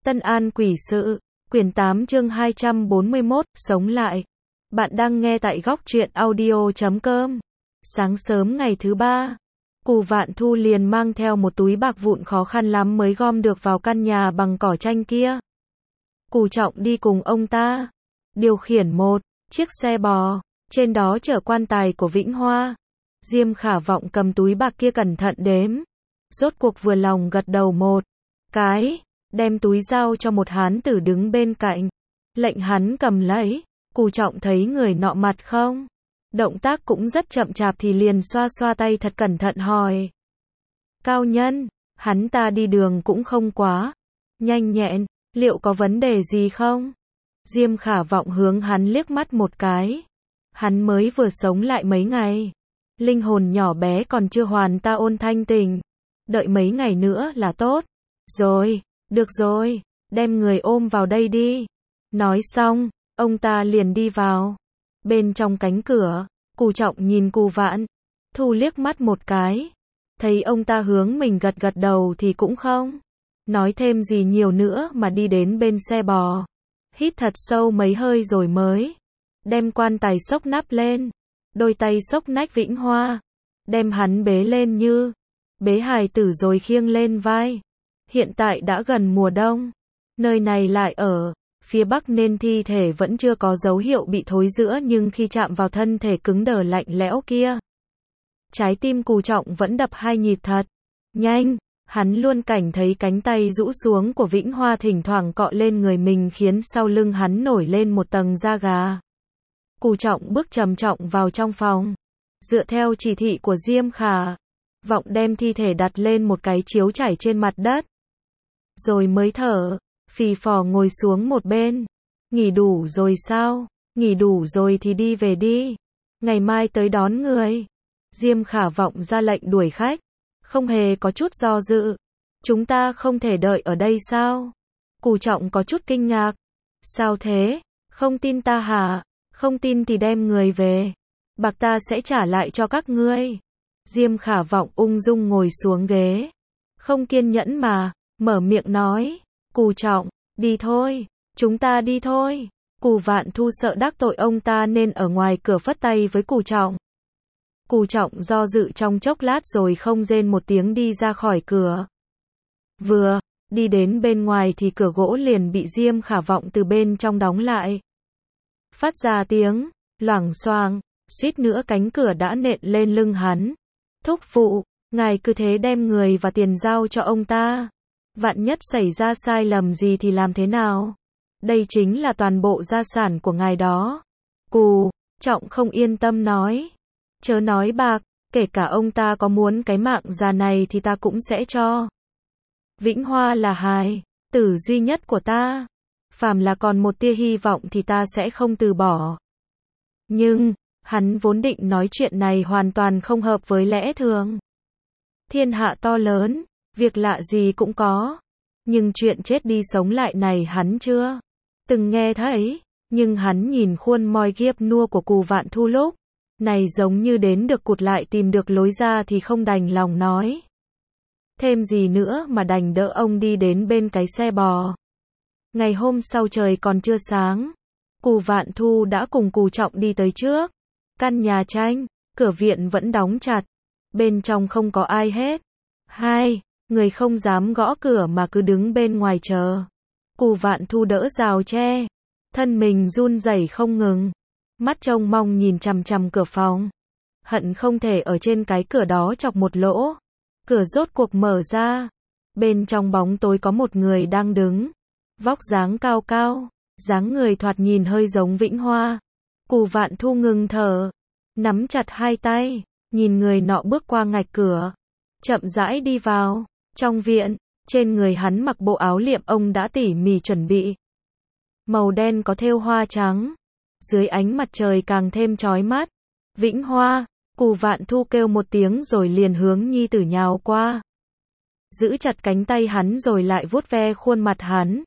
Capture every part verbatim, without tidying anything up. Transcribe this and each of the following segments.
Tân An Quỷ Sự, quyển tám chương hai trăm bốn mươi mốt, sống lại. Bạn đang nghe tại góc truyện audio chấm com. Sáng sớm ngày thứ ba, Cù Vạn Thu liền mang theo một túi bạc vụn khó khăn lắm mới gom được vào căn nhà bằng cỏ tranh kia. Cù Trọng đi cùng ông ta, điều khiển một chiếc xe bò, trên đó chở quan tài của Vĩnh Hoa. Diêm Khả Vọng cầm túi bạc kia cẩn thận đếm, rốt cuộc vừa lòng gật đầu một cái, đem túi giao cho một hán tử đứng bên cạnh, lệnh hắn cầm lấy. Cù Trọng thấy người nọ mặt không, động tác cũng rất chậm chạp thì liền xoa xoa tay thật cẩn thận hỏi. Cao nhân, hắn ta đi đường cũng không quá nhanh nhẹn, liệu có vấn đề gì không? Diêm Khả Vọng hướng hắn liếc mắt một cái. Hắn mới vừa sống lại mấy ngày, linh hồn nhỏ bé còn chưa hoàn ta ôn thanh tình, đợi mấy ngày nữa là tốt rồi. Được rồi, đem người ôm vào đây đi. Nói xong, ông ta liền đi vào. Bên trong cánh cửa, Cù Trọng nhìn Cù Vạn Thu liếc mắt một cái, thấy ông ta hướng mình gật gật đầu thì cũng không nói thêm gì nhiều nữa mà đi đến bên xe bò, hít thật sâu mấy hơi rồi mới đem quan tài xốc nắp lên, đôi tay xốc nách Vĩnh Hoa, đem hắn bế lên như bế hài tử rồi khiêng lên vai. Hiện tại đã gần mùa đông, nơi này lại ở phía bắc nên thi thể vẫn chưa có dấu hiệu bị thối rữa, nhưng khi chạm vào thân thể cứng đờ lạnh lẽo kia, trái tim Cù Trọng vẫn đập hai nhịp thật nhanh. Hắn luôn cảnh thấy cánh tay rũ xuống của Vĩnh Hoa thỉnh thoảng cọ lên người mình khiến sau lưng hắn nổi lên một tầng da gà. Cù Trọng bước trầm trọng vào trong phòng, dựa theo chỉ thị của Diêm Khả Vọng đem thi thể đặt lên một cái chiếu trải trên mặt đất, rồi mới thở phì phò ngồi xuống một bên. Nghỉ đủ rồi sao? Nghỉ đủ rồi thì đi về đi, ngày mai tới đón người. Diêm Khả Vọng ra lệnh đuổi khách, không hề có chút do dự. Chúng ta không thể đợi ở đây sao? Cù Trọng có chút kinh ngạc. Sao thế? Không tin ta hả? Không tin thì đem người về, bạc ta sẽ trả lại cho các ngươi. Diêm Khả Vọng ung dung ngồi xuống ghế, không kiên nhẫn mà mở miệng nói. Cù Trọng, đi thôi, chúng ta đi thôi. Cù Vạn Thu sợ đắc tội ông ta nên ở ngoài cửa phất tay với Cù Trọng. Cù Trọng do dự trong chốc lát rồi không rên một tiếng đi ra khỏi cửa. Vừa đi đến bên ngoài thì cửa gỗ liền bị Diêm Khả Vọng từ bên trong đóng lại, phát ra tiếng loảng xoảng, suýt nữa cánh cửa đã nện lên lưng hắn. Thúc phụ, ngài cứ thế đem người và tiền giao cho ông ta, vạn nhất xảy ra sai lầm gì thì làm thế nào? Đây chính là toàn bộ gia sản của ngài đó. Cù Trọng không yên tâm nói. Chớ nói bạc, kể cả ông ta có muốn cái mạng già này thì ta cũng sẽ cho. Vĩnh Hoa là hài tử duy nhất của ta, phàm là còn một tia hy vọng thì ta sẽ không từ bỏ. Nhưng hắn vốn định nói chuyện này hoàn toàn không hợp với lẽ thường. Thiên hạ to lớn, việc lạ gì cũng có, nhưng chuyện chết đi sống lại này hắn chưa từng nghe thấy. Nhưng hắn nhìn khuôn môi ghiếp nua của Cù Vạn Thu lúc này giống như đến được cụt lại tìm được lối ra thì không đành lòng nói thêm gì nữa mà đành đỡ ông đi đến bên cái xe bò. Ngày hôm sau trời còn chưa sáng, Cù Vạn Thu đã cùng Cù Trọng đi tới trước căn nhà tranh, cửa viện vẫn đóng chặt, bên trong không có ai hết. Hai người không dám gõ cửa mà cứ đứng bên ngoài chờ. Cù Vạn Thu đỡ rào tre, thân mình run rẩy không ngừng, mắt trông mong nhìn chằm chằm cửa phòng, hận không thể ở trên cái cửa đó chọc một lỗ. Cửa rốt cuộc mở ra, bên trong bóng tối có một người đang đứng, vóc dáng cao cao, dáng người thoạt nhìn hơi giống Vĩnh Hoa. Cù Vạn Thu ngừng thở, nắm chặt hai tay, nhìn người nọ bước qua ngạch cửa, chậm rãi đi vào trong viện. Trên người hắn mặc bộ áo liệm ông đã tỉ mỉ chuẩn bị, màu đen có thêu hoa trắng, dưới ánh mặt trời càng thêm chói mắt. Vĩnh Hoa, Cù Vạn Thu kêu một tiếng rồi liền hướng nhi tử nhào qua, giữ chặt cánh tay hắn rồi lại vuốt ve khuôn mặt hắn.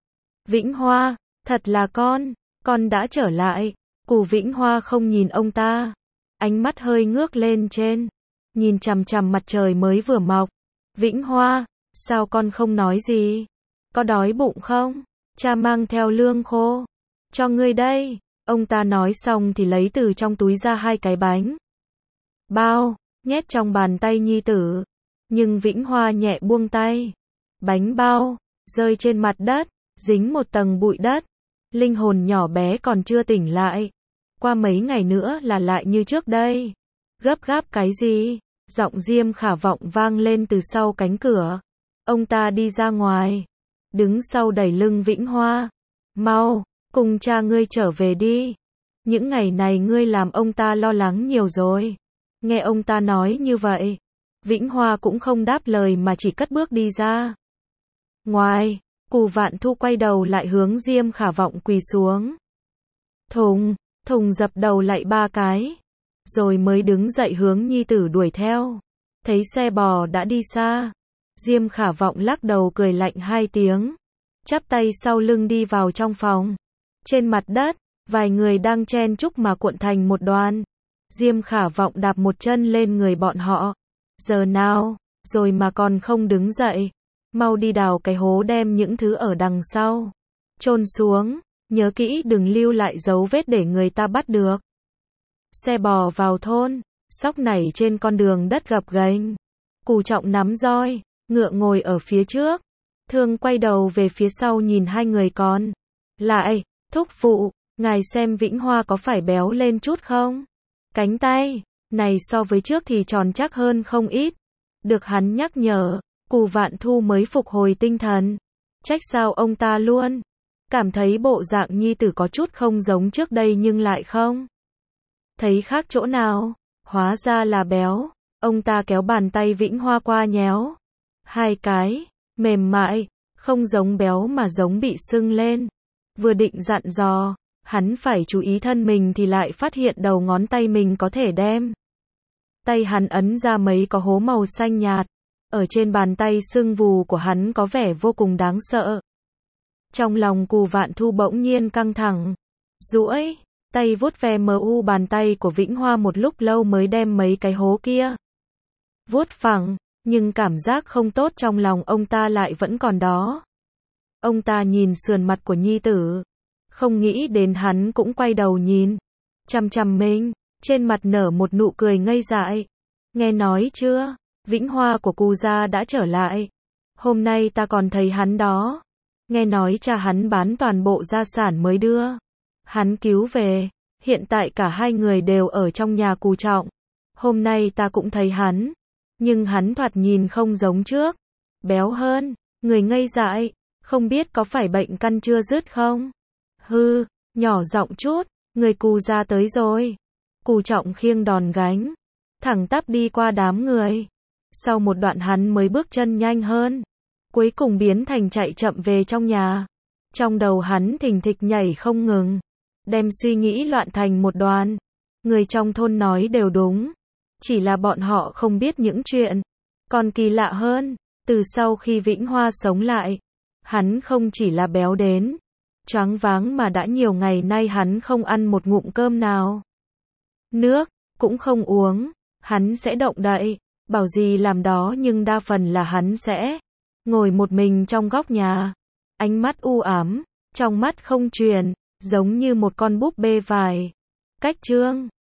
Vĩnh Hoa, thật là con, con đã trở lại. Cù Vĩnh Hoa không nhìn ông ta, ánh mắt hơi ngước lên trên, nhìn chằm chằm mặt trời mới vừa mọc. Vĩnh Hoa, sao con không nói gì? có đói bụng không? Cha mang theo lương khô. Cho ngươi đây. Ông ta nói xong thì lấy từ trong túi ra hai cái bánh bao, nhét trong bàn tay nhi tử. Nhưng Vĩnh Hoa nhẹ buông tay. Bánh bao rơi trên mặt đất, dính một tầng bụi đất. Linh hồn nhỏ bé còn chưa tỉnh lại. Qua mấy ngày nữa là lại như trước đây. Gấp gáp cái gì? Giọng Diêm Khả Vọng vang lên từ sau cánh cửa. Ông ta đi ra ngoài, đứng sau đẩy lưng Vĩnh Hoa. Mau, cùng cha ngươi trở về đi. Những ngày này ngươi làm ông ta lo lắng nhiều rồi. Nghe ông ta nói như vậy, Vĩnh Hoa cũng không đáp lời mà chỉ cất bước đi ra. Ngoài, Cù Vạn Thu quay đầu lại hướng Diêm Khả Vọng quỳ xuống. Thùng, Thùng dập đầu lạy ba cái, rồi mới đứng dậy hướng nhi tử đuổi theo. Thấy xe bò đã đi xa, Diêm Khả Vọng lắc đầu cười lạnh hai tiếng, chắp tay sau lưng đi vào trong phòng. Trên mặt đất, vài người đang chen chúc mà cuộn thành một đoàn. Diêm Khả Vọng đạp một chân lên người bọn họ. Giờ nào, rồi mà còn không đứng dậy. Mau đi đào cái hố đem những thứ ở đằng sau chôn xuống, nhớ kỹ đừng lưu lại dấu vết để người ta bắt được. Xe bò vào thôn, sóc nảy trên con đường đất gập ghềnh. Cù Trọng nắm roi, ngựa ngồi ở phía trước. Thương quay đầu về phía sau nhìn hai người con. Lại, thúc phụ, ngài xem Vĩnh Hoa có phải béo lên chút không? Cánh tay này so với trước thì tròn chắc hơn không ít. Được hắn nhắc nhở, Cù Vạn Thu mới phục hồi tinh thần. Trách sao ông ta luôn cảm thấy bộ dạng nhi tử có chút không giống trước đây nhưng lại không thấy khác chỗ nào. Hóa ra là béo. Ông ta kéo bàn tay Vĩnh Hoa qua nhéo. Hai cái, mềm mại, không giống béo mà giống bị sưng lên. Vừa định dặn dò, hắn phải chú ý thân mình thì lại phát hiện đầu ngón tay mình có thể đem. Tay hắn ấn ra mấy có hố màu xanh nhạt. Ở trên bàn tay sưng vù của hắn có vẻ vô cùng đáng sợ. Trong lòng Cù Vạn Thu bỗng nhiên căng thẳng. Duỗi tay vuốt ve mờ u bàn tay của Vĩnh Hoa một lúc lâu mới đem mấy cái hố kia vuốt phẳng, nhưng cảm giác không tốt trong lòng ông ta lại vẫn còn đó. Ông ta nhìn sườn mặt của nhi tử, không nghĩ đến hắn cũng quay đầu nhìn chằm chằm mình, trên mặt nở một nụ cười ngây dại. Nghe nói chưa, Vĩnh Hoa của Cù gia đã trở lại. Hôm nay ta còn thấy hắn đó. Nghe nói cha hắn bán toàn bộ gia sản mới đưa hắn cứu về. Hiện tại cả hai người đều ở trong nhà Cù Trọng. Hôm nay ta cũng thấy hắn, nhưng hắn thoạt nhìn không giống trước. Béo hơn, người ngây dại, không biết có phải bệnh căn chưa dứt không? Hư, nhỏ giọng chút, người Cù gia tới rồi. Cù Trọng khiêng đòn gánh, thẳng tắp đi qua đám người. Sau một đoạn hắn mới bước chân nhanh hơn, cuối cùng biến thành chạy chậm về trong nhà. Trong đầu hắn thình thịch nhảy không ngừng, đem suy nghĩ loạn thành một đoàn. Người trong thôn nói đều đúng, chỉ là bọn họ không biết những chuyện. Còn kỳ lạ hơn, từ sau khi Vĩnh Hoa sống lại, hắn không chỉ là béo đến choáng váng mà đã nhiều ngày nay hắn không ăn một ngụm cơm nào. Nước cũng không uống, hắn sẽ động đậy, bảo gì làm đó nhưng đa phần là hắn sẽ ngồi một mình trong góc nhà. Ánh mắt u ám, trong mắt không truyền, giống như một con búp bê vải. Cách chương